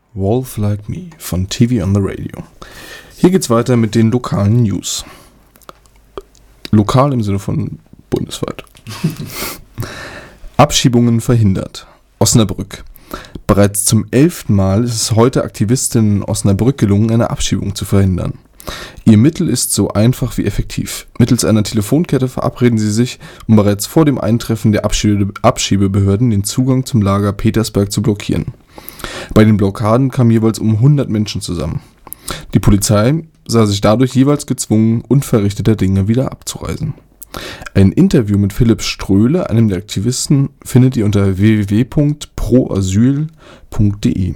Wolf Like Me von TV on the Radio. Hier geht's weiter mit den lokalen News. Lokal im Sinne von bundesweit. Abschiebungen verhindert. Osnabrück. Bereits zum 11. Mal ist es heute Aktivistinnen in Osnabrück gelungen, eine Abschiebung zu verhindern. Ihr Mittel ist so einfach wie effektiv. Mittels einer Telefonkette verabreden sie sich, um bereits vor dem Eintreffen der Abschiebebehörden den Zugang zum Lager Petersberg zu blockieren. Bei den Blockaden kamen jeweils um 100 Menschen zusammen. Die Polizei sah sich dadurch jeweils gezwungen, unverrichteter Dinge wieder abzureisen. Ein Interview mit Philipp Ströhle, einem der Aktivisten, findet ihr unter www.proasyl.de.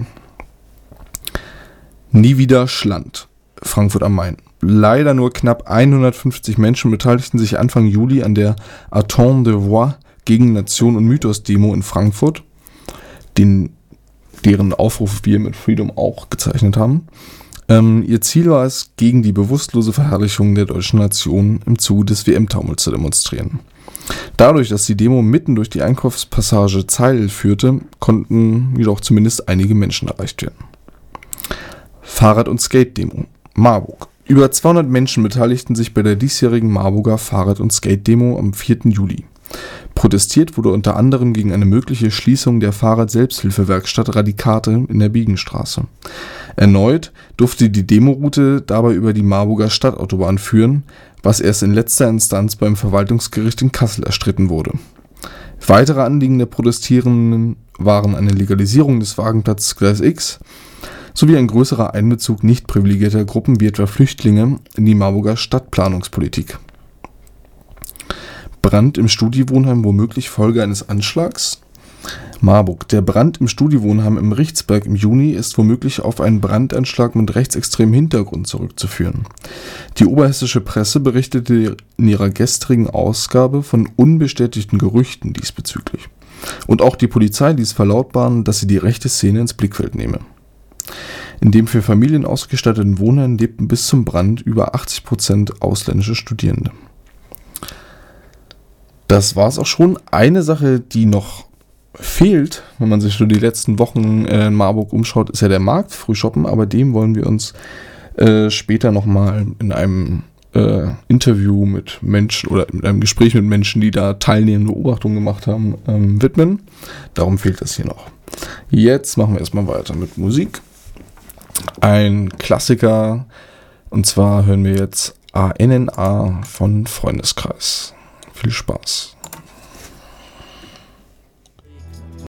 Nie wieder Schland. Frankfurt am Main. Leider nur knapp 150 Menschen beteiligten sich Anfang Juli an der Attente de Voix gegen Nation und Mythos-Demo in Frankfurt, deren Aufruf wir mit Freedom auch gezeichnet haben. Ihr Ziel war es, gegen die bewusstlose Verherrlichung der deutschen Nation im Zuge des WM-Taumels zu demonstrieren. Dadurch, dass die Demo mitten durch die Einkaufspassage Zeil führte, konnten jedoch zumindest einige Menschen erreicht werden. Fahrrad- und Skate-Demo. Marburg. Über 200 Menschen beteiligten sich bei der diesjährigen Marburger Fahrrad- und Skate-Demo am 4. Juli. Protestiert wurde unter anderem gegen eine mögliche Schließung der Fahrrad-Selbsthilfewerkstatt Radikate in der Biegenstraße. Erneut durfte die Demoroute dabei über die Marburger Stadtautobahn führen, was erst in letzter Instanz beim Verwaltungsgericht in Kassel erstritten wurde. Weitere Anliegen der Protestierenden waren eine Legalisierung des Wagenplatzes Gleis X sowie ein größerer Einbezug nicht privilegierter Gruppen wie etwa Flüchtlinge in die Marburger Stadtplanungspolitik. Brand im Studiewohnheim womöglich Folge eines Anschlags? Marburg. Der Brand im Studiewohnheim im Richtsberg im Juni ist womöglich auf einen Brandanschlag mit rechtsextremem Hintergrund zurückzuführen. Die oberhessische Presse berichtete in ihrer gestrigen Ausgabe von unbestätigten Gerüchten diesbezüglich. Und auch die Polizei ließ verlautbaren, dass sie die rechte Szene ins Blickfeld nehme. In dem für Familien ausgestatteten Wohnheim lebten bis zum Brand über 80% ausländische Studierende. Das war es auch schon. Eine Sache, die noch fehlt, wenn man sich so die letzten Wochen in Marburg umschaut, ist ja der Markt, Frühshoppen, aber dem wollen wir uns später nochmal in einem Interview mit Menschen oder in einem Gespräch mit Menschen, die da teilnehmende Beobachtungen gemacht haben, widmen. Darum fehlt das hier noch. Jetzt machen wir erstmal weiter mit Musik. Ein Klassiker, und zwar hören wir jetzt ANNA von Freundeskreis. Viel Spaß.